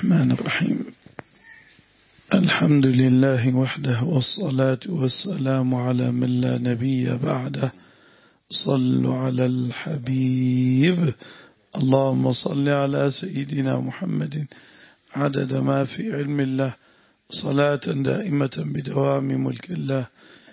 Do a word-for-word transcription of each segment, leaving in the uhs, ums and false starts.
الرحمن الرحيم. الحمد لله وحده والصلاة والسلام على من لا نبي بعده. صلوا على الحبيب. اللهم صل على سيدنا محمد عدد ما في علم الله، صلاة دائمة بدوام ملك الله،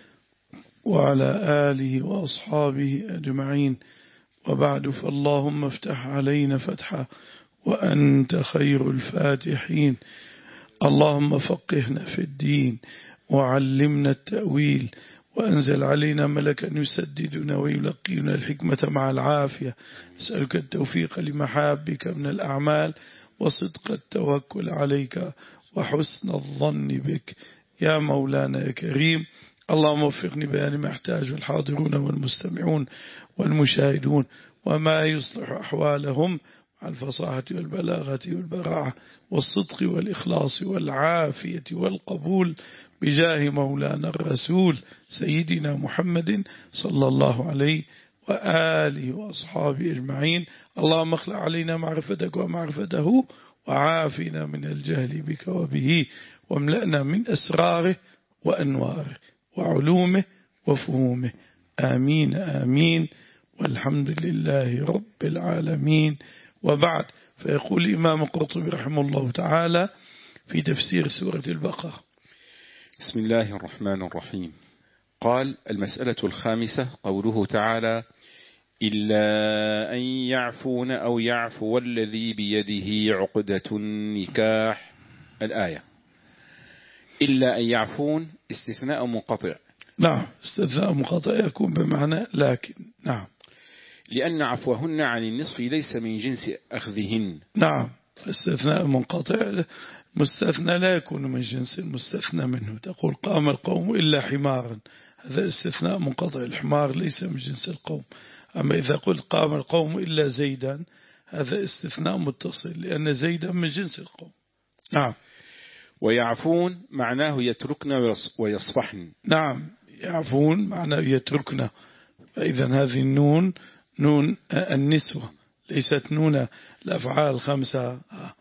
وعلى آله وأصحابه أجمعين. وبعد، فاللهم افتح علينا فتحا وأنت خير الفاتحين. اللهم فقهنا في الدين وعلمنا التأويل، وأنزل علينا ملكا يسددنا ويلقينا الحكمة مع العافية. أسألك التوفيق لمحابك من الأعمال، وصدق التوكل عليك، وحسن الظن بك يا مولانا يا كريم. اللهم وفقني بيان ما يحتاج الحاضرون والمستمعون والمشاهدون، وما يصلح أحوالهم مع الفصاحة والبلاغة والبراعة والصدق والإخلاص والعافية والقبول، بجاه مولانا الرسول سيدنا محمد صلى الله عليه وآله وأصحابه أجمعين. اللهم اخلع علينا معرفتك ومعرفته، وعافنا من الجهل بك وبه، واملأنا من أسراره وأنواره وعلومه وفهومه. آمين آمين، والحمد لله رب العالمين. وبعد، فيقول الإمام القرطبي رحمه الله تعالى في تفسير سورة البقرة: بسم الله الرحمن الرحيم. قال: المسألة الخامسة قوله تعالى: إلا أن يعفون أو يعفو الذي بيده عقدة النكاح. الآية: إلا أن يعفون استثناء منقطع. نعم، استثناء منقطع يكون بمعنى لكن. نعم، لأن عفوهن عن النصف ليس من جنس أخذهن. نعم، استثناء منقطع مستثنى لا يكون من جنس المستثنى منه. تقول قام القوم إلا حمارا، هذا استثناء منقطع، الحمار ليس من جنس القوم. أما إذا قلت قام القوم إلا زيدا، هذا استثناء متصل، لأن زيدا من جنس القوم. نعم. ويعفون معناه يتركن ويصفحن. نعم، يعفون معناه يتركن، فإذا هذه النون نون النسوة، ليست نون الأفعال الخمسة.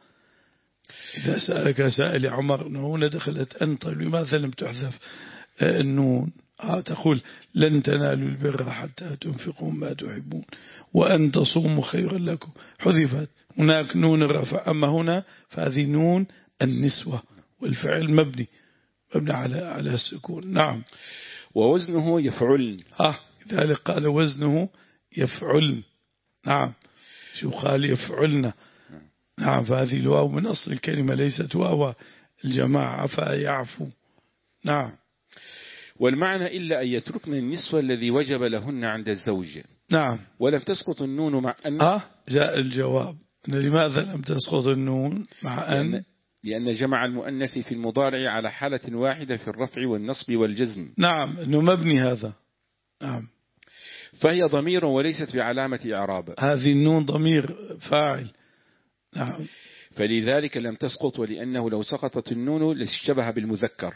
إذا سألك سائل عمر هنا دخلت أنت، لماذا لم تحذف النون؟ تقول لن تنالوا البر حتى تنفقوا ما تحبون وأن تصوموا خيرا لكم، حذفت هناك نون الرفع. أما هنا فهذه نون النسوة، والفعل مبني مبني على على السكون. نعم. ووزنه يفعل. آه لذلك قال وزنه يفعل. نعم، شو قال يفعلنا. نعم، فهذه الواو من أصل الكلمة، ليست واو الجماعة، عفا يعفو. نعم. والمعنى إلا أن يتركن النسوة الذي وجب لهن عند الزوج. نعم. ولم تسقط النون مع أن. آه جاء الجواب: لماذا لم تسقط النون مع أن؟ لأن, لأن جمع المؤنث في المضارع على حالة واحدة في الرفع والنصب والجزم. نعم، إنه مبني هذا. نعم، فهي ضمير وليست بعلامة إعراب. هذه النون ضمير فاعل. نعم. فلذلك لم تسقط، ولأنه لو سقطت النون لاشتبه بالمذكر.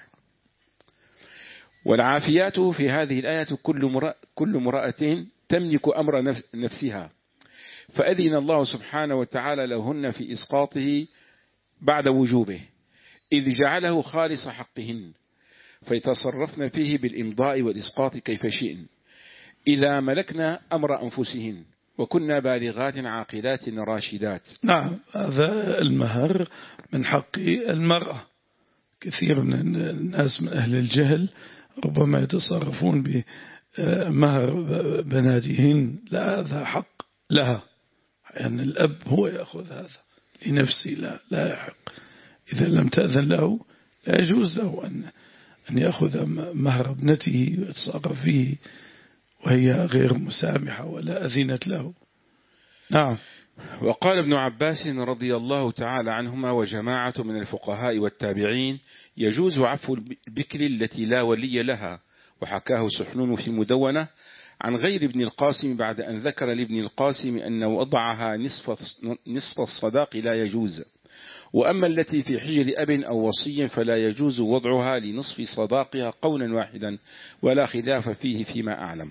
والعافيات في هذه الآية كل امرأة كل امرأة تملك أمر نفس نفسها، فأذن الله سبحانه وتعالى لهن في إسقاطه بعد وجوبه، إذ جعله خالص حقهن، فيتصرفن فيه بالإمضاء والإسقاط كيف شئن، إذا ملكنا أمر أنفسهن وكنا بالغات عاقلات راشدات. نعم، هذا المهر من حق المرأة. كثير من الناس من أهل الجهل ربما يتصرفون بمهر بناتهن، لا، هذا حق لها، يعني الأب هو يأخذ هذا لنفسه، لا لا يحق. إذا لم تأذن له لا يجوز له أن أن يأخذ مهر ابنته ويتصرف فيه وهي غير مسامحة ولا أذنت له. نعم. وقال ابن عباس رضي الله تعالى عنهما وجماعة من الفقهاء والتابعين: يجوز عفو البكر التي لا ولي لها. وحكاه سحنون في المدونة عن غير ابن القاسم بعد أن ذكر لابن القاسم أن وضعها نصف, نصف الصداق لا يجوز. وأما التي في حجر أب أو وصي فلا يجوز وضعها لنصف صداقها قولا واحدا، ولا خلاف فيه فيما أعلم.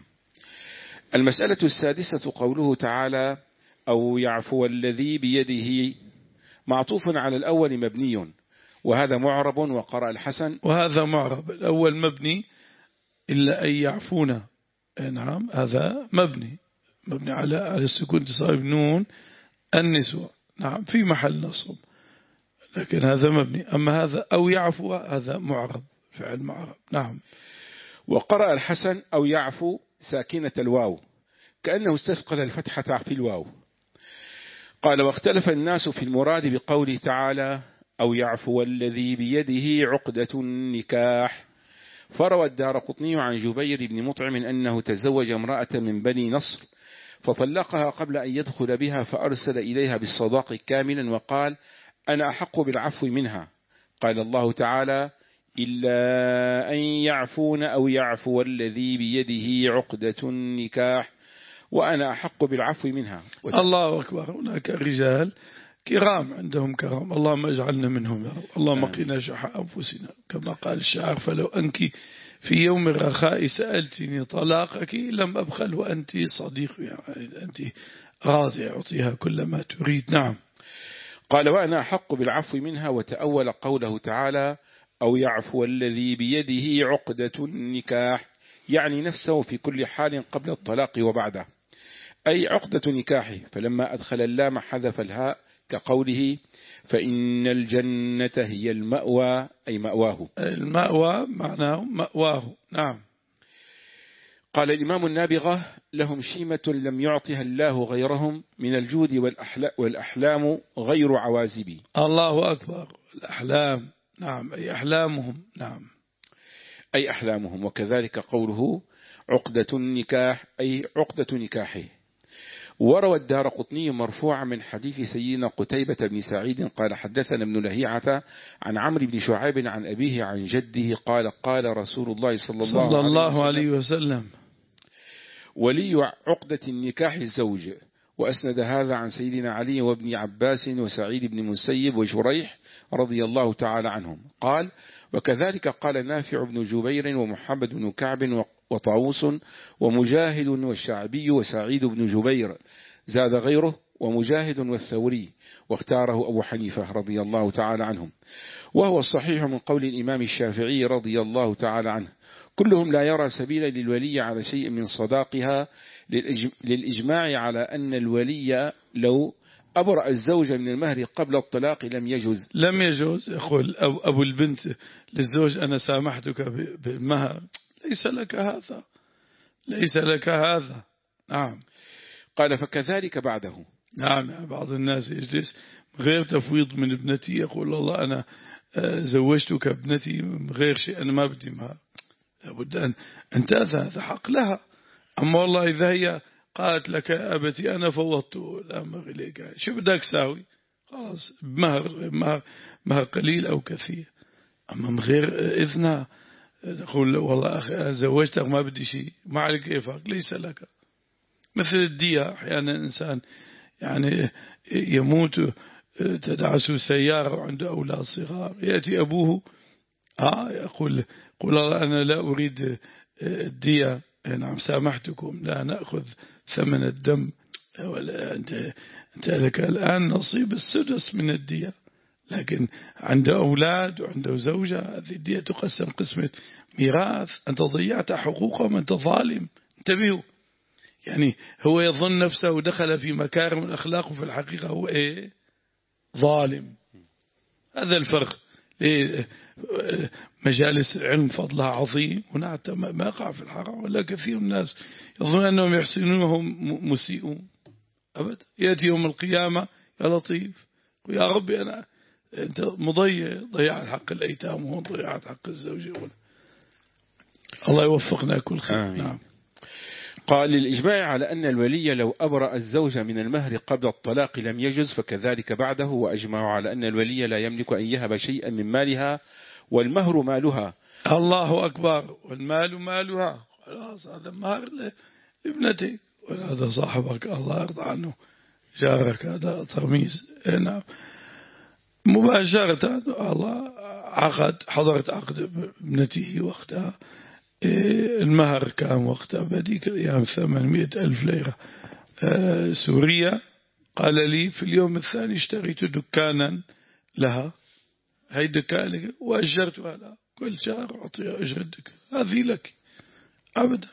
المسألة السادسة قوله تعالى: أو يعفو الذي بيده معطوف على الأول مبني، وهذا معرب. وقرأ الحسن وهذا معرب. الأول مبني إلا أن يعفون، نعم هذا مبني مبني على على السكون تصاحب نون النسوة، نعم في محل نصب، لكن هذا مبني. أما هذا أو يعفو هذا معرب، فعل معرب. نعم. وقرأ الحسن أو يعفو ساكنة الواو كأنه استثقل الفتحة في الواو. قال واختلف الناس في المراد بقوله تعالى أو يعفو الذي بيده عقدة النكاح. فروى الدارقطني عن جبير بن مطعم أنه تزوج امرأة من بني نصر فطلقها قبل أن يدخل بها، فأرسل إليها بالصداق كاملا وقال أنا أحق بالعفو منها. قال الله تعالى إلا أن يعفون أو يعفو الذي بيده عقدة النكاح وأنا أحق بالعفو منها. الله أكبر. هناك رجال كرام عندهم كرام، اللهم اجعلنا منهم يا رب. اللهم قنا شح أنفسنا، كما قال الشاعر فلو أنك في يوم الرخاء سألتني طلاقك لم أبخل وأنت صديق، يعني أنت راضي أعطيها كل ما تريد. نعم. قال وأنا أحق بالعفو منها. وتأول قوله تعالى أو يعفو الذي بيده عقدة النكاح، يعني نفسه في كل حال قبل الطلاق وبعده، أي عقدة نكاحه. فلما أدخل اللام حذف الهاء كقوله فإن الجنة هي المأوى، أي مأواه. المأوى معناه مأواه. نعم. قال الإمام النابغة لهم شيمة لم يعطها الله غيرهم من الجود والأحلام غير عوازبي. الله أكبر. الأحلام، نعم أي أحلامهم. نعم أي أحلامهم. وكذلك قوله عقدة النكاح أي عقدة نكاحه. وروى الدارقطني مرفوعا من حديث سيدنا قتيبة بن سعيد قال حدثنا ابن لهيعة عن عمرو بن شعيب عن أبيه عن جده قال قال رسول الله صلى الله, صلى الله عليه وسلم ولي عقدة النكاح الزوج. وأسند هذا عن سيدنا علي وابن عباس وسعيد بن مسيب وشريح رضي الله تعالى عنهم. قال وكذلك قال نافع بن جبير ومحمد بن كعب وطاووس ومجاهد والشعبي وسعيد بن جبير، زاد غيره ومجاهد والثوري، واختاره أبو حنيفة رضي الله تعالى عنهم، وهو الصحيح من قول الإمام الشافعي رضي الله تعالى عنه. كلهم لا يرى سبيلا للولي على شيء من صداقها، للإجماع على أن الولي لو أبرأ الزوج من المهر قبل الطلاق لم يجوز. لم يجوز. يقول أبو البنت للزوج أنا سامحتك بالمهر، ليس لك هذا، ليس لك هذا. نعم. قال فكذلك بعده. نعم. بعض الناس يجلس غير تفويض من ابنتي يقول الله أنا زوجتك ابنتي من غير شيء، أنا ما بدي مهر. لابد أن أنت هذا حق لها. أما والله إذا هي قالت لك أبتي أنا فوضت الأمر إليك، شو بدك ساوي؟ خلاص مهر مهر مهر قليل أو كثير. أما من غير إذنها تقول والله أخي زوجتك ما بدي شيء، ما عليك إفاق، ليس لك. مثل الدية، أحيانا إنسان يعني يموت تدعسه سيارة وعنده أولاد صغار، يأتي أبوه آه يقول قل أنا لا أريد الدية، نعم سامحتكم لا نأخذ ثمن الدم، ولا أنت أنت لك الآن نصيب السدس من الدية، لكن عنده أولاد وعنده زوجة، هذه الدية تقسم قسمة ميراث، أنت ضيعت حقوقهم، أنت ظالم. انتبهوا، يعني هو يظن نفسه دخل في مكارم الأخلاق وفي الحقيقة هو إيه؟ ظالم. هذا الفرق. مجالس العلم فضلها عظيم، هنا ما يقع في الحرام، ولا كثير من الناس يظن أنهم يحسنون وهم مسيئون أبدا. يأتي يوم القيامة يا لطيف يا ربي أنا أنت مضيع، ضيعت حق الأيتام وهم ضيعت حق الزوجة. الله يوفقنا كل خير. نعم. قال للإجماع على أن الولي لو أبرأ الزوج من المهر قبل الطلاق لم يجز، فكذلك بعده. وأجمعوا على أن الولي لا يملك أن يهب شيئا من مالها، والمهر مالها. الله أكبر. والمال مالها، خلاص هذا مهر لابنتك، وهذا صاحبك الله يرضى عنه جارك، هذا ترميز. نعم. مباشرة الله عقد، حضرت عقد ابنته وقتها، المهر كان وقتها بديك الأيام ثمانمائة ألف ليرة سورية، قال لي في اليوم الثاني اشتريت دكانا لها، هاي دكان وأجرتها لها، كل شهر أعطيها أجر الدكان، هذه لك. أبدا.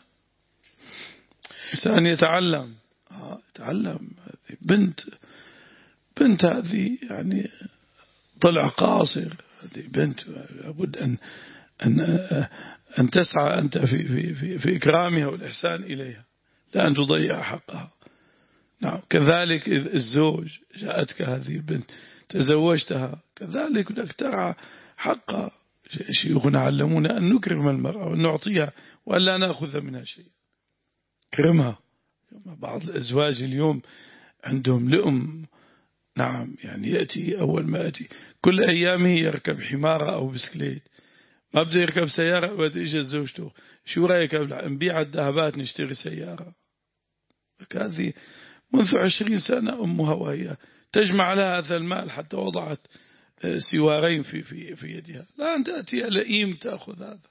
إنسان يتعلم آه يتعلم. هذه بنت بنت هذه يعني طلع قاصر، هذه بنت لابد أن أن أن تسعى أنت في في في في إكرامها والإحسان إليها، لا أن تضيع حقها. نعم. كذلك الزوج، جاءتك هذه البنت تزوجتها، كذلك لك ترعى حقها. شيوخنا علمونا أن نكرم المرأة وأن نعطيها وأن لا نأخذ منها شيء. كرمها. بعض الأزواج اليوم عندهم لؤم. نعم. يعني يأتي أول ما يأتي كل أيامه يركب حمارة أو بسكليت، ما بده يركب سيارة. وإذا إجا زوجته شو رأيك نبيع الذهبات نشتري سيارة؟ هذه منذ عشرين سنة أمها وهي تجمع لها هذا المال حتى وضعت سوارين في في في يدها. لا أن تأتي لئيم تأخذ هذا.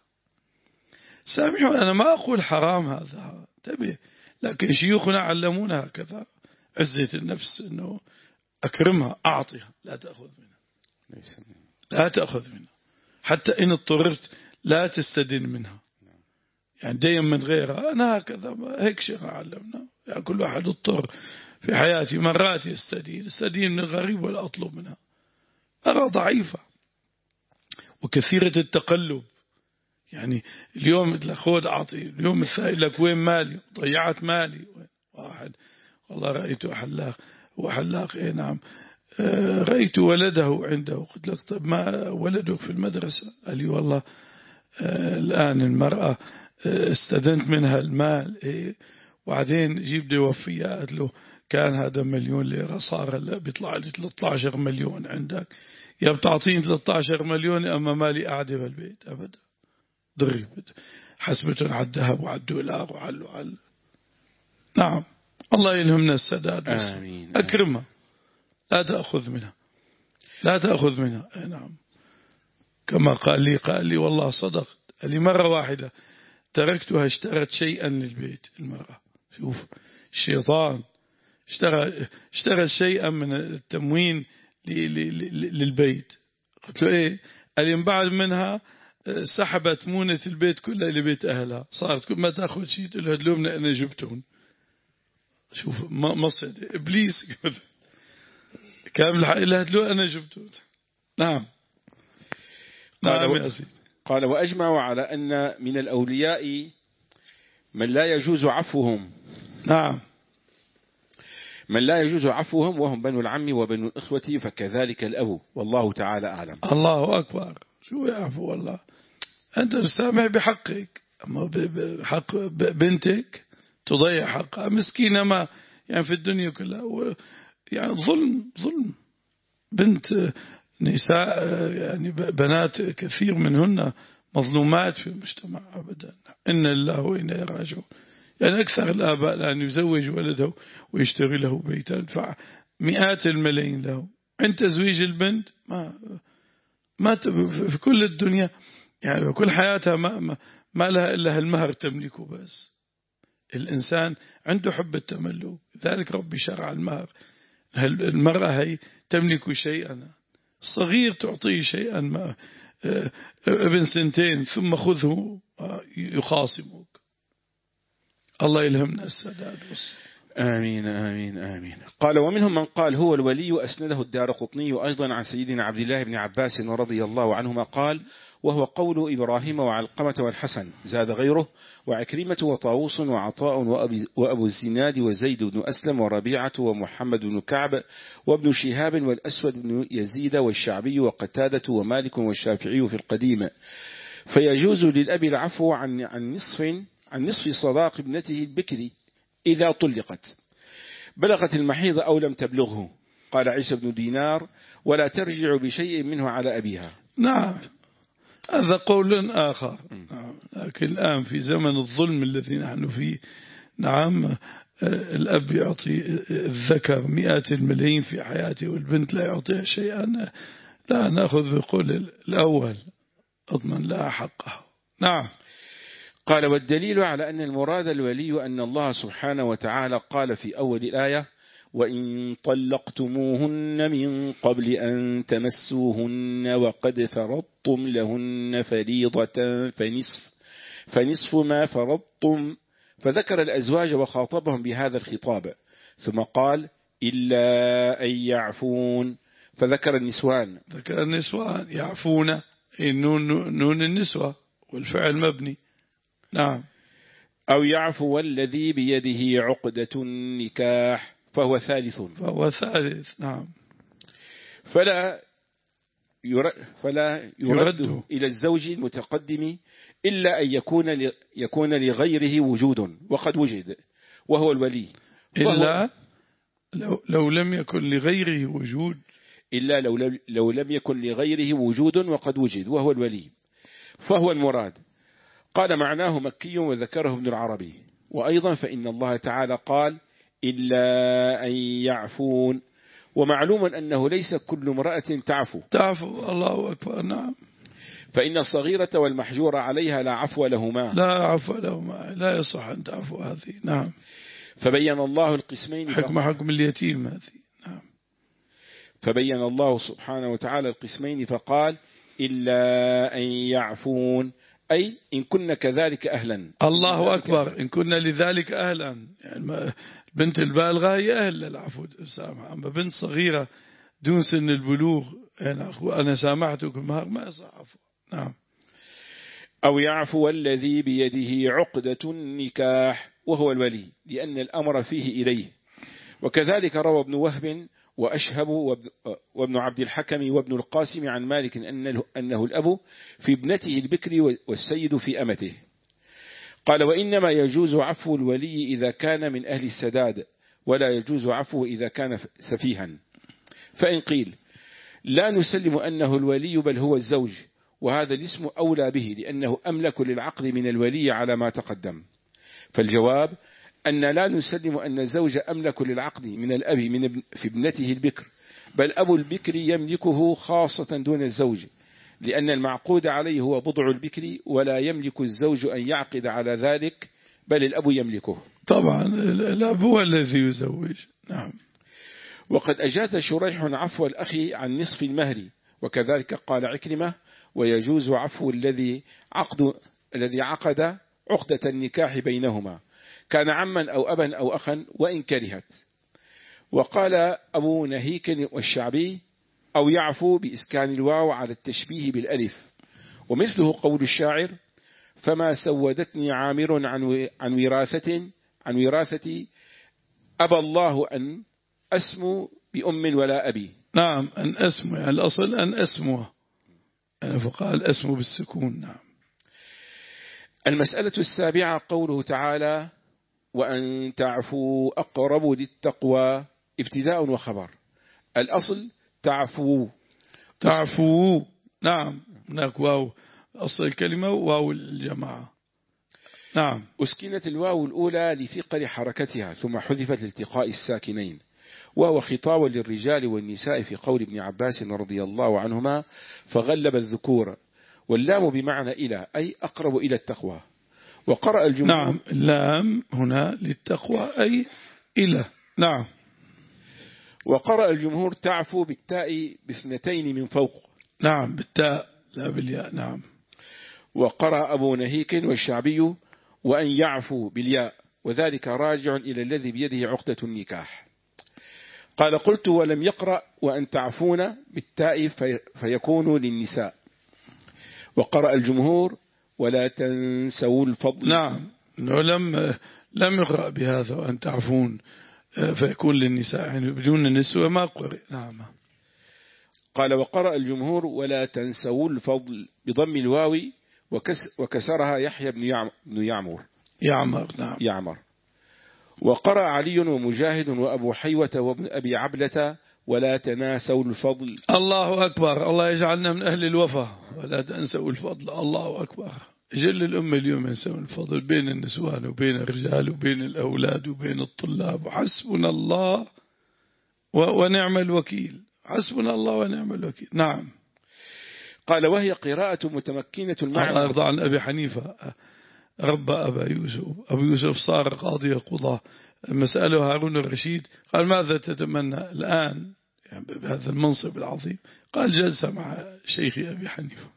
سامحوا أنا ما أقول حرام هذا، تبي، لكن شيوخنا علمونا هكذا. عزة النفس أنه أكرمها، أعطيها، لا تأخذ منها، لا تأخذ منها، حتى إن اضطررت لا تستدين منها. يعني دين من غيرها. أنا هكذا هيك شيء علمنا. يعني كل واحد اضطر في حياتي مرات يستدين، استدين من الغريب ولا أطلب منها. أرى ضعيفة وكثيرة التقلب. يعني اليوم خذ أعطي، اليوم الثاني لك وين مالي، ضيعت مالي. واحد والله رأيته حلاق، هو حلاق إيه نعم، آه رأيت ولده عنده، قلت لك طب ما ولدك في المدرسة؟ قال لي والله آه الآن المرأة آه استدنت منها المال إيه، وبعدين جيب دي وفية. قلت له كان هذا مليون ليرة، صار هلا بيطلع لي ثلاثة عشر مليون عندك، يا بتعطيني ثلاثة عشر مليون أما مالي قاعدة بالبيت. أبدا. ضرب حسبتهم على الذهب وعلى الدولار وعلى وعلى. نعم. الله يلهمنا السداد. آمين. أكرمها، لا تأخذ منها، لا تأخذ منها. نعم. كما قال لي قال لي والله صدق، قال لي مرة واحدة تركتها اشترت شيئا للبيت. المرأة شوف الشيطان اشترى اشترى شيئا من التموين للبيت. قلت له ايه؟ قال لي بعد منها سحبت مونة البيت كلها لبيت أهلها، صارت كل ما تأخذ شيء تقول له هدلومنا أنا جبتهم. شوف مصد إبليس كامل الحق إلا هدلو أنا جبتهم. نعم. نعم يا سيدي. قال وأجمعوا على أن من الأولياء من لا يجوز عفوهم. نعم. من لا يجوز عفوهم وهم بنو العم وبنو الإخوة، فكذلك الأب، والله تعالى أعلم. الله أكبر. شو يعفو والله؟ أنت سامح بحقك، أما بحق بنتك تضيع حقها مسكينة، ما يعني في الدنيا كلها يعني ظلم ظلم. بنت نساء يعني بنات كثير منهن مظلومات في المجتمع. أبدا. إن الله وإنا راجعون. يعني أكثر الآباء الآن يزوج ولده ويشتري له بيتا يدفع مئات الملايين له. عند تزويج البنت ما ما في كل الدنيا يعني كل حياتها ما ما, ما لها إلا المهر تملكه بس. الإنسان عنده حب التملك، ذلك ربي شرع المهر. المرأة هي تملك شيئا، الصغير تعطيه شيئا، ما ابن سنتين ثم خذه يخاصمك. الله يلهمنا السداد والصبر. آمين آمين آمين. قال ومنهم من قال هو الولي، أسنده الدارقطني أيضا عن سيدنا عبد الله بن عباس رضي الله عنهما قال وهو قول إبراهيم وعلقمة والحسن، زاد غيره وعكرمة وطاووس وعطاء وأبو الزناد وزيد بن أسلم وربيعة ومحمد بن كعب وابن شهاب والأسود بن يزيد والشعبي وقتادة ومالك والشافعي في القديم. فيجوز للأب العفو عن عن نصف عن نصف صداق ابنته البكر إذا طلقت بلغت المحيض أو لم تبلغه. قال عيسى بن دينار ولا ترجع بشيء منه على أبيها. نعم. هذا قول آخر. نعم. لكن الآن في زمن الظلم الذي نحن فيه، نعم، الأب يعطي الذكر مئات الملايين في حياته والبنت لا يعطيها شيئا. لا نأخذ بقول الأول أضمن لها حقها. نعم. قال والدليل على أن المراد الولي أن الله سبحانه وتعالى قال في أول الآية وإن طلقتموهن من قبل أن تمسوهن وقد فرضتم لهن فريضة فنصف, فنصف ما فرضتم. فذكر الأزواج وخاطبهم بهذا الخطاب، ثم قال إلا أن يعفون، فذكر النسوان. ذكر النسوان يعفون، نون, نون النسوة والفعل مبني. نعم. أو يعفو الذي بيده عقدة النكاح فهو ثالث فهو ثالث. نعم. فلا يرد, فلا يرد, يرد إلى الزوج المتقدم إلا أن يكون يكون لغيره وجود وقد وجد وهو الولي، إلا لو, لو لم يكن لغيره وجود إلا لو, لو لم يكن لغيره وجود وقد وجد وهو الولي فهو المراد. قال معناه مكي وذكره ابن العربي. وأيضا فإن الله تعالى قال إلا أن يعفون، ومعلوم أنه ليس كل امرأة تعفو تعفو الله أكبر. نعم. فإن الصغيرة والمحجور عليها لا عفو لهما لا عفو لهما، لا يصح أن تعفو هذه. نعم. فبين الله القسمين حكم حكم اليتيم هذه. نعم. فبين الله سبحانه وتعالى القسمين فقال إلا أن يعفون، أي إن كن كذلك أهلا. الله أكبر. إن كن لذلك أهلا، يعني بنت البالغة هي أهل للعفو سامح، أما بنت صغيرة دون سن البلوغ يعني أنا سامحتك ما يصح عفو. نعم. أو يعفو الذي بيده عقدة النكاح وهو الولي، لأن الأمر فيه إليه. وكذلك روى ابن وهب وأشهب وابن عبد الحكم وابن القاسم عن مالك أنه الأب في ابنته البكر والسيد في أمته. قال وإنما يجوز عفو الولي إذا كان من أهل السداد، ولا يجوز عفوه إذا كان سفيها. فإن قيل لا نسلم أنه الولي بل هو الزوج، وهذا الاسم أولى به لأنه أملك للعقد من الولي على ما تقدم، فالجواب أن لا نسلم أن الزوج أملك للعقد من الأب من في ابنته البكر، بل أبو البكر يملكه خاصة دون الزوج، لأن المعقود عليه هو بضع البكر، ولا يملك الزوج أن يعقد على ذلك بل الأب يملكه. طبعا الأب هو الذي يزوج. نعم. وقد أجاز شريح عفو الأخ عن نصف المهر، وكذلك قال عكرمة ويجوز عفو الذي عقد الذي عقد عقدة النكاح بينهما، كان عما أو أبا أو أخا وإن كرهت. وقال أبو نهيك والشعبي أو يعفو بإسكان الواو على التشبيه بالألف، ومثله قول الشاعر فما سودتني عامر عن وراثة عن وراثتي أبى الله أن أسمو بأم ولا أبي. نعم. أن أسمو يعني الأصل أن أسمو يعني فقال أسمو بالسكون. نعم. المسألة السابعة قوله تعالى وأن تعفوا أقرب للتقوى ابتداء وخبر. الأصل تعفو تعفو. نعم. هناك واو أصل الكلمة واو الجماعة. نعم. أسكنت الواو الأولى لثقل حركتها ثم حذفت لالتقاء الساكنين، وهو خطاب للرجال والنساء في قول ابن عباس رضي الله عنهما فغلب الذكور، واللام بمعنى إلى أي أقرب إلى التقوى. وقرأ الجمهور. نعم. اللام هنا للتقوى أي إلى. نعم. وقرأ الجمهور تعفو بالتاء باثنتين من فوق. نعم بالتاء لا بالياء. نعم. وقرأ أبو نهيك والشعبي وأن يعفو بالياء، وذلك راجع إلى الذي بيده عقدة النكاح. قال قلت ولم يقرأ وأن تعفون بالتاء في فيكون للنساء. وقرأ الجمهور ولا تنسوا الفضل. نعم. إنه لم لم يقرأ بهذا وأن تعفون فيكون للنساء، يعني بدون النسوة ما قرأ. نعم. قال وقرأ الجمهور ولا تنسوا الفضل بضم الواو وكسرها يحيى بن يعمر يعمر. نعم. يعمر. وقرأ علي ومجاهد وأبو حيوة وابن أبي عبلة ولا تناسوا الفضل. الله أكبر. الله يجعلنا من أهل الوفا. ولا تنسوا الفضل. الله أكبر. جل الأمة اليوم ينسون الفضل بين النسوان وبين الرجال وبين الأولاد وبين الطلاب. حسبنا الله ونعم الوكيل. حسبنا الله ونعم الوكيل. نعم. قال وهي قراءة متمكنة المعنى. الله يرضى عن أبي حنيفة رب أبا يوسف. أبو يوسف صار قاضي القضاة مسأله هارون الرشيد قال ماذا تتمنى الآن يعني بهذا المنصب العظيم؟ قال جلسة مع شيخي أبي حنيفة.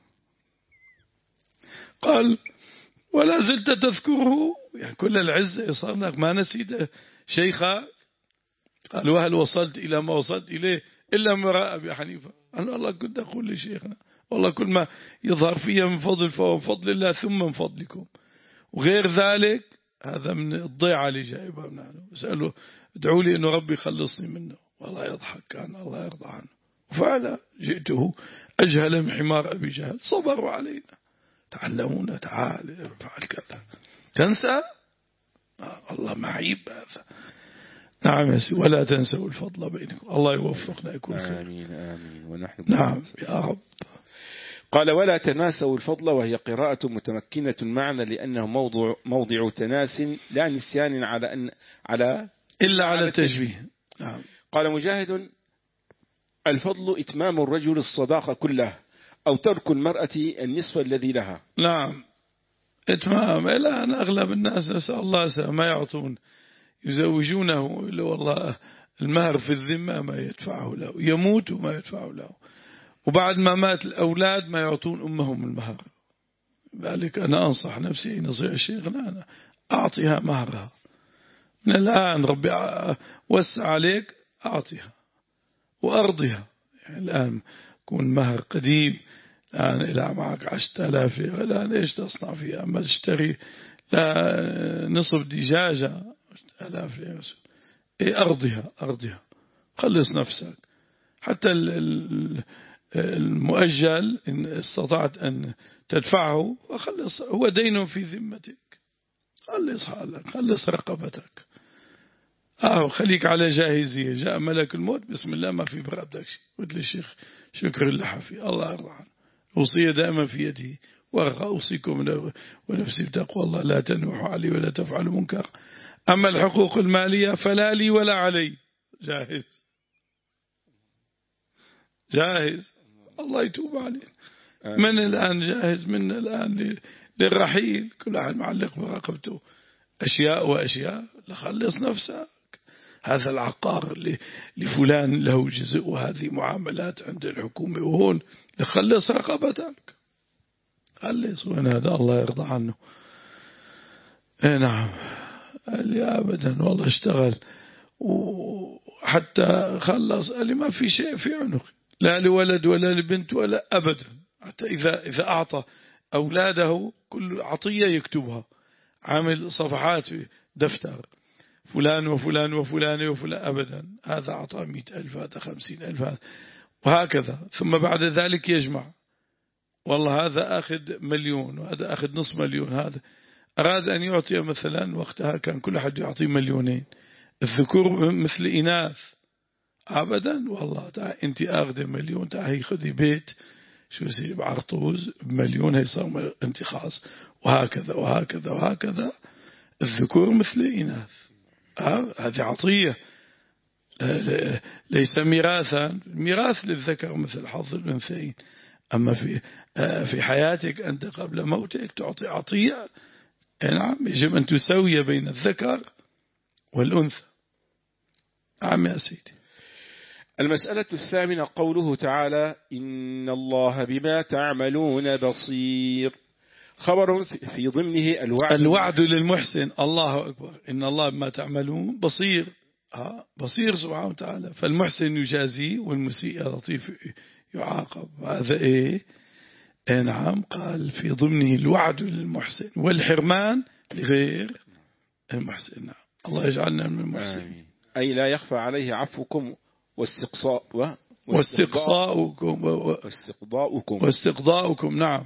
قال ولا زلت تذكره يعني كل العزة صار لك ما نسيت شيخا؟ قال وهل وصلت إلى ما وصلت إليه إلا من وراء أبي حنيفة؟ قال والله كنت أقول لشيخنا والله كل ما يظهر فيه من فضل فهو من فضل الله ثم من فضلكم، وغير ذلك هذا من الضيعة اللي جايبها من عنه. اسأله ادعوا لي أنه ربي يخلصني منه، والله يضحك كان الله يرضى عنه. وفعلا جئته أجهل من حمار أبي جهل، صبروا علينا تعلمونا تعال فعل كذا تنسى آه الله معيب هذا. نعم يا سيدي ولا تنسوا الفضل بينكم. الله يوفقنا يكون خير. آمين آمين ونحن نعم يا رب. قال ولا تناسوا الفضل، وهي قراءة متمكنة معنى لأنه موضع موضع تناس لا نسيان على أن على إلا على التشبيه. نعم. قال مجاهد الفضل إتمام الرجل الصداقة كله أو ترك المرأة النصف الذي لها. نعم إتمام. الآن أغلب الناس نسأل الله ما يعطون يزوجونه إلا والله المهر في الذمة ما يدفعه له، يموت وما يدفعه له، وبعد ما مات الأولاد ما يعطون أمهم المهر. ذلك أنا أنصح نفسي نصيحة شيخنا أنا أعطيها مهرها من الآن، ربي وسع عليك أعطيها وأرضها. يعني الآن يكون مهر قديم الآن إلى معك عشرة آلاف الآن إيش تصنع فيها؟ أما تشتري لا نصف دجاجة آلاف ليرة إيه أرضها أرضها خلص نفسك. حتى المؤجل إن استطعت أن تدفعه وخلص هو دين في ذمتك، خلص حالك خلص رقبتك. آه خليك على جاهزية، جاء ملك الموت بسم الله ما في برقبتك شيء. مثل الشيخ شكر اللحفي الله يرضى عنه وصية دائما في يده وأوصيكم ونفسي بتقوى الله لا تنوحوا علي ولا تفعلوا منكر. أما الحقوق المالية فلا لي ولا علي. جاهز جاهز الله يتوب عليه. من الآن جاهز من الآن للرحيل، كل واحد معلق برقبته أشياء وأشياء لخلص نفسك. هذا العقار اللي لفلان له جزء وهذه معاملات عند الحكومة وهون لخلص رقبتك خلص. وين هذا الله يرضى عنه. اي نعم اللي أبدا والله اشتغل وحتى خلص اللي ما في شيء في عنق لا لولد ولا لبنت ولا أبدا. حتى إذا إذا أعطى أولاده كل عطية يكتبها، عامل صفحات في دفتر فلان وفلان وفلان وفلان أبدا هذا أعطى مئة ألف هذا خمسين ألف هذا وهكذا. ثم بعد ذلك يجمع والله هذا أخذ مليون وهذا أخذ نصف مليون. هذا أراد أن يعطي مثلا وقتها كان كل أحد يعطي مليونين، الذكور مثل إناث أبدا. والله تعال أنت أخذ مليون تعال خذي بيت شو يصير بعرطوز بمليون هيصير أنت خاص وهكذا وهكذا وهكذا. الذكور مثل إناث هذه عطية ليس ميراثا. ميراث للذكر مثل حظ الأنثيين. أما في في حياتك أنت قبل موتك تعطي عطية. نعم يجب أن تسوي بين الذكر والأنثى. نعم يا سيدي. المسألة الثامنة قوله تعالى إن الله بما تعملون بصير، خبر في ضمنه الوعد الوعد للمحسن. الله أكبر. إن الله بما تعملون بصير ها بصير سبحانه وتعالى. فالمحسن يجازي والمسيء لطيف يعاقب. هذا إيه نعم قال في ضمنه الوعد للمحسن والحرمان لغير المحسن. نعم الله يجعلنا من المحسنين. أي لا يخفى عليه عفوكم واستقصاء و... واستقصاؤكم واستقضاؤكم واستقضاؤكم. نعم.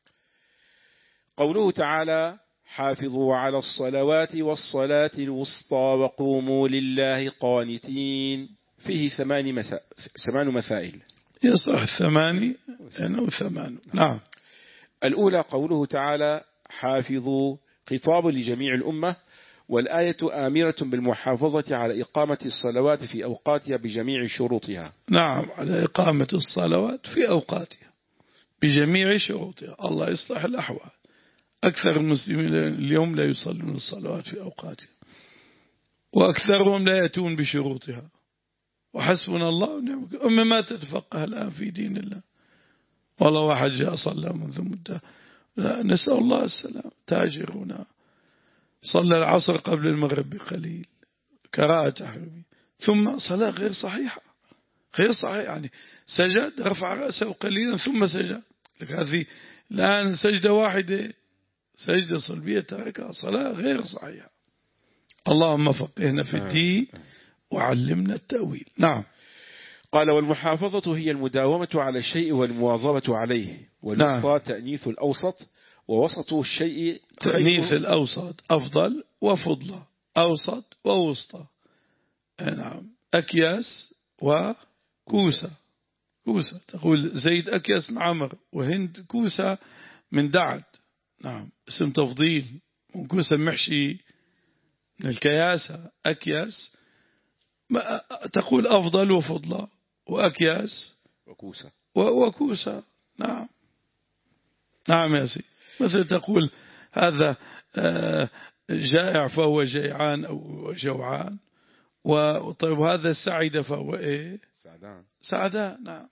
قوله تعالى حافظوا على الصلوات والصلاة الوسطى وقوموا لله قانتين، فيه ثمان مسا... ثمان مسائل. يصح ثماني أو ثمان. نعم. الأولى قوله تعالى حافظوا خطاب لجميع الأمة، والآية آمرة بالمحافظة على إقامة الصلوات في أوقاتها بجميع شروطها. نعم على إقامة الصلوات في أوقاتها بجميع شروطها. الله يصلح الأحوال. أكثر المسلمين اليوم لا يصلون الصلوات في أوقاتها وأكثرهم لا يأتون بشروطها. وحسبنا الله ونعم الوكيل. أما ما تتفقه الآن في دين الله، والله واحد جاء صلى منذ مدة، لا نسأل الله السلام، تاجر هنا صلى العصر قبل المغرب بقليل كراهة تحريمي، ثم صلاة غير صحيحة غير صحيح، يعني سجد رفع رأسه قليلا ثم سجد. لك هذه الآن سجدة واحدة، سجدة صلبية تركها، صلاة غير صحيحة. اللهم فقهنا في الدين وعلمنا التأويل. نعم. قال والمحافظة هي المداومة على الشيء والمواظبة عليه، والوسطى نعم. تأنيث الأوسط، ووسط الشيء تأنيث الأوسط أفضل وفضلة، أوسط ووسطى. نعم. أكياس وكوسة، كوسة تقول زيد أكياس من عمر، وهند كوسة من دعد. نعم، اسم تفضيل. وكوسة محشي من الكياسة، أكياس تقول أفضل وفضلة، وأكياس وكوسة وكوسة. نعم نعم يا سيدي. مثل تقول هذا جائع فهو جيعان أو جوعان، وطيب هذا سعيد فهو إيه؟ سعدان. سعدان. نعم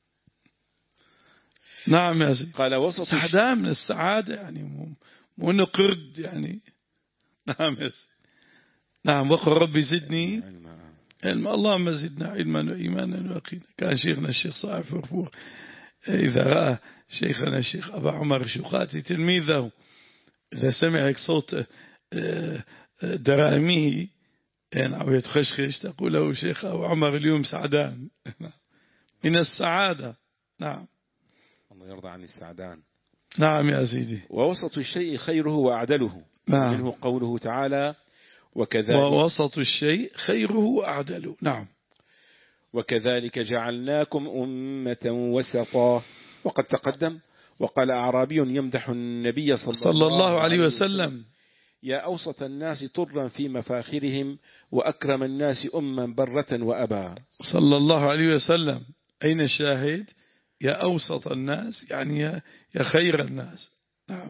نعم يا سيدي. قال وسط سعدان من السعادة، يعني مو انه قرد يعني. نعم يا سيدي. نعم. وقل ربي زدني علما. اللهم زدنا علما وإيمانا ويقينا. كان شيخنا الشيخ صالح فرفور إذا رأى شيخنا الشيخ أبا عمر شوخاتي تلميذه، إذا سمع صوت دراميه أو يتخشخش تقول له شيخ أبو عمر اليوم سعدان من السعادة. نعم. الله يرضى عن السعدان. نعم يا سيدي. ووسط الشيء خيره وأعدله. نعم. منه قوله تعالى وكذلك ووسط الشيء خيره وأعدله. نعم. وكذلك جعلناكم أمة وسطا. وقد تقدم وقال أعرابي يمدح النبي صلى, صلى الله عليه وسلم يا أوسط الناس طرا في مفاخرهم وأكرم الناس أما برة وأبا. صلى الله عليه وسلم. أين الشاهد؟ يا أوسط الناس يعني يا خير الناس. نعم.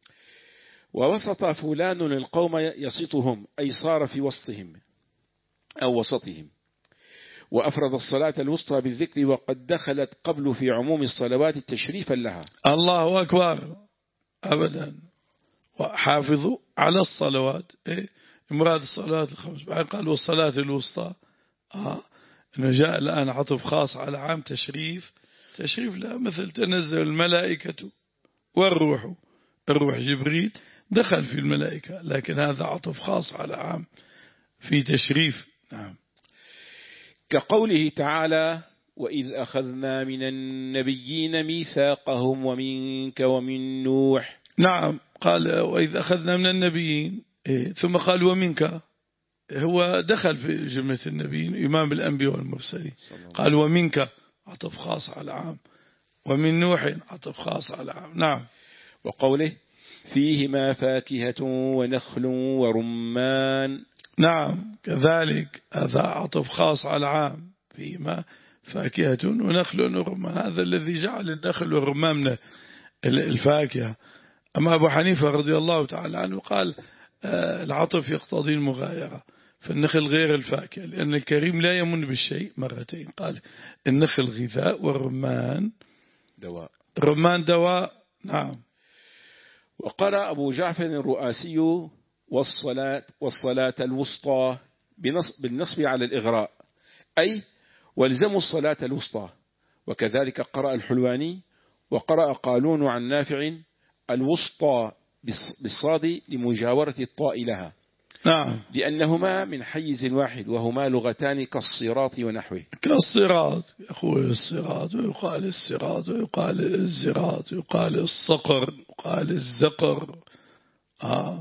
ووسط فلان القوم يسطهم أي صار في وسطهم أو وسطهم. وأفرد الصلاة الوسطى بالذكر وقد دخلت قبل في عموم الصلوات تشريفا لها. الله أكبر. أبدا. وحافظوا على الصلوات. إيه؟ مراد الصلوات الخمس. بعد قال والصلاة الوسطى. آه. إنه جاء الآن عطف خاص على عام تشريف. تشريف لا مثل تنزل الملائكة والروح. الروح جبريل دخل في الملائكة، لكن هذا عطف خاص على عام في تشريف. نعم. كقوله تعالى وإذ أخذنا من النبيين ميثاقهم ومنك ومن نوح. نعم. قال وإذ أخذنا من النبيين إيه؟ ثم قال ومنك، هو دخل في جملة النبيين إمام الأنبياء والمرسلين. قال ومنك عطف خاص على عام، ومن نوح عطف خاص على عام. نعم. وقوله فيهما فاكهة ونخل ورمان. نعم كذلك هذا عطف خاص على عام، فيهما فاكهة ونخل ورمان، هذا الذي جعل النخل والرمان من الفاكهة. أما أبو حنيفة رضي الله تعالى عنه قال العطف يقتضي المغايرة، فالنخل غير الفاكهة، لأن الكريم لا يمن بالشيء مرتين. قال النخل غذاء والرمان دواء. الرمان دواء. نعم. وقرأ أبو جعفر الرؤاسي والصلاة, والصلاة الوسطى بالنصب على الإغراء، أي والزموا الصلاة الوسطى. وكذلك قرأ الحلواني. وقرأ قالون عن نافع الوسطى بالصاد لمجاورة الطاء لها. نعم. لأنهما من حيز واحد وهما لغتان كالصراط ونحوه. كالصراط يقول الصراط ويقال الصراط ويقال الزراط ويقال الصقر ويقال الزقر. آه.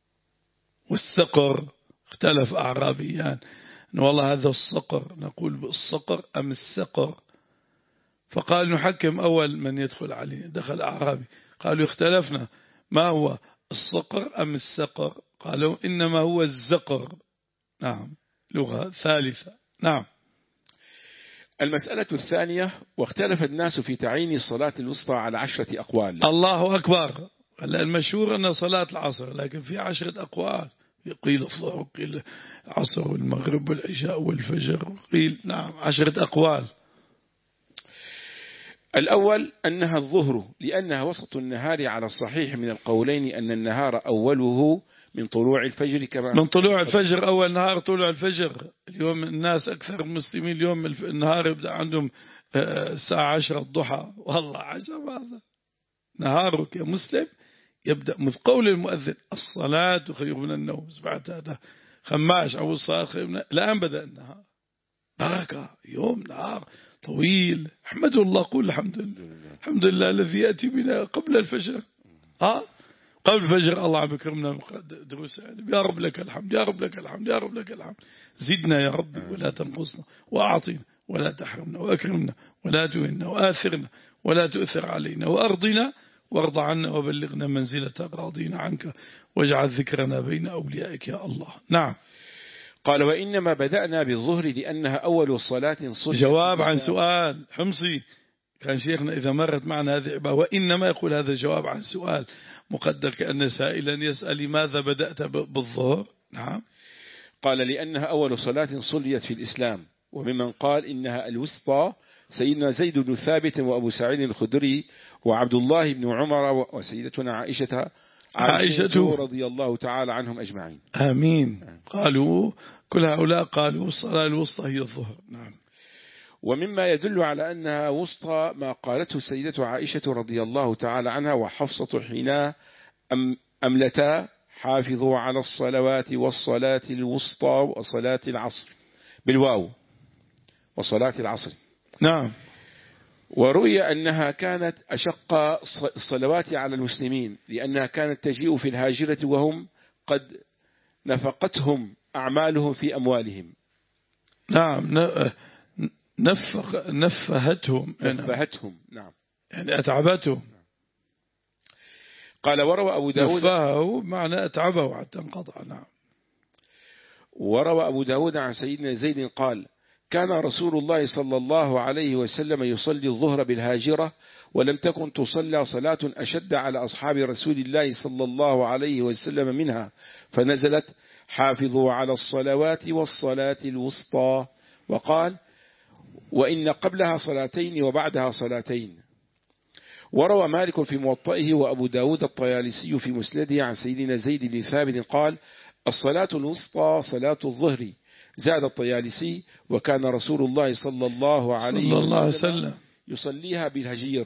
والسقر اختلف أعرابيان أن والله هذا الصقر نقول بالصقر أم السقر، فقال نحكم أول من يدخل عليه. دخل أعرابي قالوا اختلفنا ما هو الصقر أم السقر، قالوا إنما هو الزقر. نعم. لغة ثالثة. نعم. المسألة الثانية واختلف الناس في تعيين الصلاة الوسطى على عشرة أقوال. الله أكبر. المشهور أن صلاة العصر، لكن في عشرة أقوال قيل الظهر قيل العصر والمغرب والعشاء والفجر قيل نعم عشرة أقوال. الأول أنها الظهر لأنها وسط النهار على الصحيح من القولين، أن النهار أوله من طلوع الفجر كما من طلوع الفجر أول نهار طلوع الفجر. اليوم الناس أكثر المسلمين اليوم النهار يبدأ عندهم الساعة عشرة الضحى، والله عجب هذا. نهارك يا مسلم يبدأ من قول المؤذن الصلاة خير من النوم. سمعت هذا خماش أو الصلاة خير من الآن بدأ النهار بركة، يوم نهار طويل. احمد الله قول الحمد لله الحمد لله الذي يأتي بنا قبل الفجر. ها قبل الفجر الله عم يكرمنا دروس يعني. يا رب لك الحمد يا رب لك الحمد يا رب لك الحمد. زدنا يا ربي ولا تنقصنا، وأعطينا ولا تحرمنا، وأكرمنا ولا تهنا، وآثرنا ولا تؤثر علينا، وأرضنا وارض عنا، وبلغنا منزلة راضين عنك، واجعل ذكرنا بين أوليائك يا الله. نعم. قال وإنما بدأنا بالظهر لأنها أول صلاة صلت. جواب عن سؤال حمصي كان شيخنا إذا مرت معنا هذه العبارة وإنما يقول هذا جواب عن سؤال مقدر كأن سائلا يسأل لماذا بدأت بالظهر. نعم. قال لأنها أول صلاة صليت في الإسلام، وممن قال إنها الوسطى سيدنا زيد بن ثابت وأبو سعيد الخدري وعبد الله بن عمر وسيدتنا عائشة عائشة رضي الله تعالى عنهم أجمعين. آمين. قالوا كل هؤلاء قالوا الصلاة الوسطى هي الظهر. نعم. ومما يدل على أنها وسطى ما قالته سيدة عائشة رضي الله تعالى عنها وحفصة حين أم أملتا حافظوا على الصلوات والصلاة الوسطى وصلاة العصر بالواو وصلاة العصر. نعم. وروي أنها كانت أشق الصلوات على المسلمين لأنها كانت تجيء في الهاجرة وهم قد نفقتهم أعمالهم في أموالهم. نعم. نفق نفهتهم نفهتهم نعم يعني أتعبتهم. قال وروى أبو داود نفهه معنى أتعبه حتى انقطع. نعم. وروى أبو داود عن سيدنا زيد قال كان رسول الله صلى الله عليه وسلم يصلي الظهر بالهاجرة، ولم تكن تصلى صلاة أشد على أصحاب رسول الله صلى الله عليه وسلم منها، فنزلت حافظوا على الصلوات والصلاة الوسطى، وقال وإن قبلها صلاتين وبعدها صلاتين. وروى مالك في موطئه وأبو داود الطيالسي في مسنده عن سيدنا زيد بن ثابت قال الصلاة الوسطى صلاة الظهر. زاد الطيالسي وكان رسول الله صلى الله عليه وسلم, وسلم يصليها بالهجير.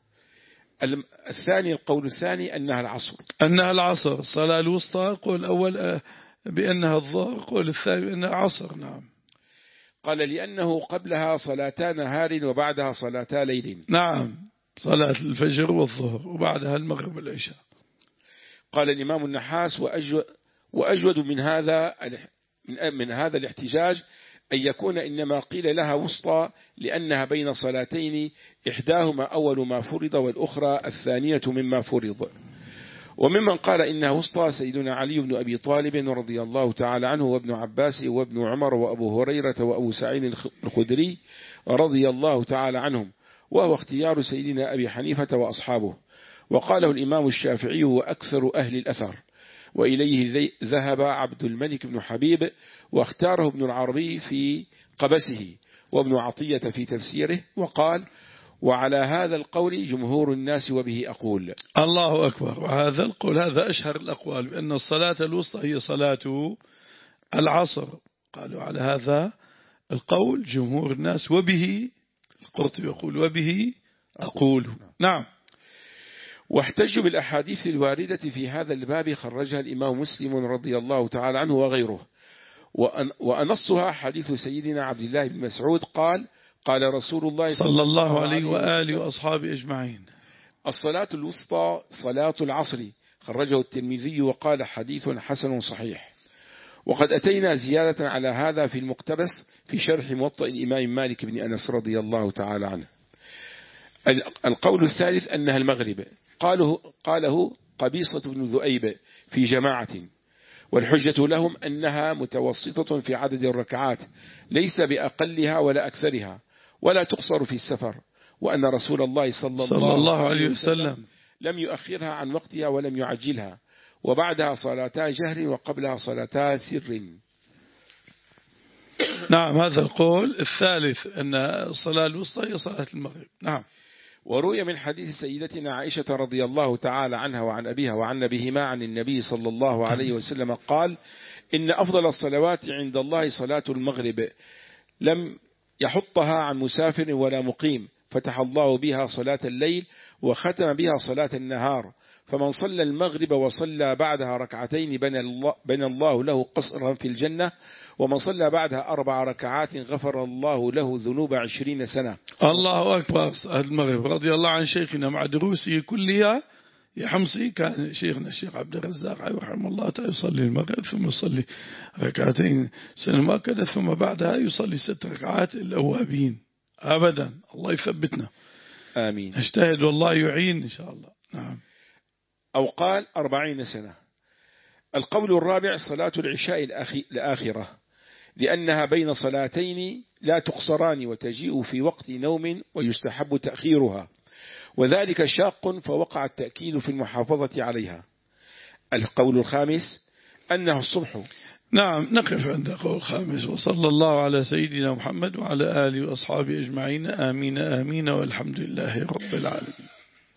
الثاني القول الثاني أنها العصر أنها العصر. الصلاة الوسطى قول الأول بأنها الظهر، قول الثاني بأنها العصر. نعم. قال لأنه قبلها صلاتا نهار وبعدها صلاتا ليل. نعم. صلاة الفجر والظهر وبعدها المغرب والعشاء. قال الإمام النحاس وأجود, وأجود من هذا من هذا الاحتجاج أن يكون إنما قيل لها وسطى لأنها بين صلاتين إحداهما أول ما فرض والأخرى الثانية مما فرض. وممن قال إنها وسطى سيدنا علي بن أبي طالب رضي الله تعالى عنه وابن عباس وابن عمر وأبو هريرة وأبو سعيد الخدري رضي الله تعالى عنهم، وهو اختيار سيدنا أبي حنيفة وأصحابه. وقاله الإمام الشافعي وأكثر أهل الأثر، وإليه ذهب عبد الملك بن حبيب، واختاره ابن العربي في قبسه، وابن عطية في تفسيره، وقال وعلى هذا القول جمهور الناس وبه أقول. الله أكبر. وهذا القول هذا أشهر الأقوال بأن الصلاة الوسطى هي صلاة العصر. قالوا على هذا القول جمهور الناس وبه القرطبي يقول وبه أقول. نعم. واحتجوا بالأحاديث الواردة في هذا الباب خرجها الإمام مسلم رضي الله تعالى عنه وغيره، وأنصها حديث سيدنا عبد الله بن مسعود قال قال رسول الله صلى الله عليه وآله وأصحابه أجمعين الصلاة الوسطى صلاة العصر، خرجه الترمذي وقال حديث حسن صحيح. وقد أتينا زيادة على هذا في المقتبس في شرح موطئ الإمام مالك بن أنس رضي الله تعالى عنه. القول الثالث أنها المغرب، قاله, قاله قبيصة بن ذؤيب في جماعة، والحجة لهم أنها متوسطة في عدد الركعات ليس بأقلها ولا أكثرها، ولا تقصر في السفر، وأن رسول الله صلى, صلى الله عليه وسلم لم يؤخرها عن وقتها ولم يعجلها، وبعدها صلاتا جهر وقبلها صلاتا سر. نعم، هذا القول الثالث أن الصلاة الوسطى هي صلاة المغرب. نعم. وروي من حديث سيدتنا عائشة رضي الله تعالى عنها وعن أبيها وعن نبيهما عن النبي صلى الله عليه وسلم قال: إن أفضل الصلوات عند الله صلاة المغرب، لم يحطها عن مسافر ولا مقيم، فتح الله بها صلاة الليل وختم بها صلاة النهار. فمن صلى المغرب وصلى بعدها ركعتين بنى الله, بنى الله له قصرا في الجنة، ومن صلى بعدها أربع ركعات غفر الله له ذنوب عشرين سنة. الله أكبر. المغرب رضي الله عن شيخنا مع دروسه كلها يا حمصي، كان شيخنا الشيخ عبد الرزاق رحمه الله تعالى يصلي المغرب ثم يصلي ركعتين سنة مؤكدة، ثم بعدها يصلي ست ركعات الأوابين أبدا. الله يثبتنا، آمين. نجتهد والله يعين إن شاء الله. نعم. أو قال أربعين سنة. القول الرابع صلاة العشاء الآخرة، لأنها بين صلاتين لا تقصران وتجيء في وقت نوم ويستحب تأخيرها، وذلك شاق فوقع التأكيد في المحافظة عليها. القول الخامس أنه الصبح. نعم، نقف عند قول الخامس. وصلى الله على سيدنا محمد وعلى آله وأصحابه أجمعين. آمين آمين، والحمد لله رب العالمين.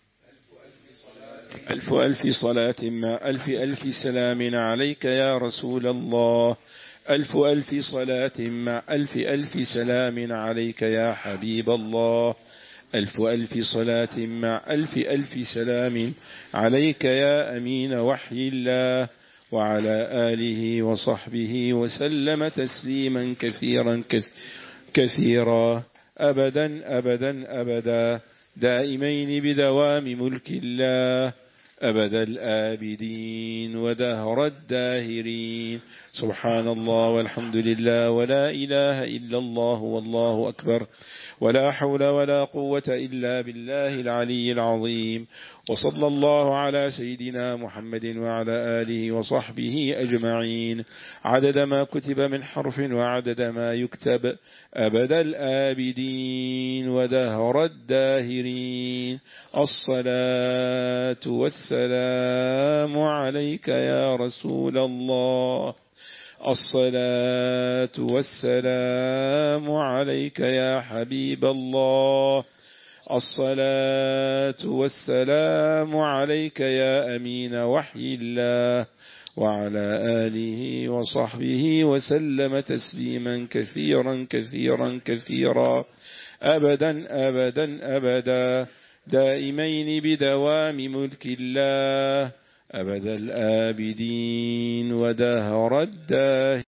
ألف ألف صلاة مع ألف ألف سلام عليك يا رسول الله. ألف ألف صلاة مع ألف ألف سلام عليك يا حبيب الله. ألف ألف صلاة مع ألف ألف سلام عليك يا أمين وحي الله، وعلى آله وصحبه وسلم تسليما كثيرا كثيرا أبدا أبدا أبدا، دائمين بدوام ملك الله، أبد الآبدين ودهر الداهرين. سبحان الله والحمد لله ولا إله إلا الله والله أكبر، ولا حول ولا قوة إلا بالله العلي العظيم. وصلى الله على سيدنا محمد وعلى آله وصحبه أجمعين، عدد ما كتب من حرف وعدد ما يكتب، أبد الآبدين ودهر الداهرين. الصلاة والسلام عليك يا رسول الله. الصلاة والسلام عليك يا حبيب الله. الصلاة والسلام عليك يا أمين وحي الله، وعلى آله وصحبه وسلم تسليما كثيرا كثيرا كثيرا أبدا أبدا أبدا، دائمين بدوام ملك الله، أبد الآبدين ودهر الداهرين.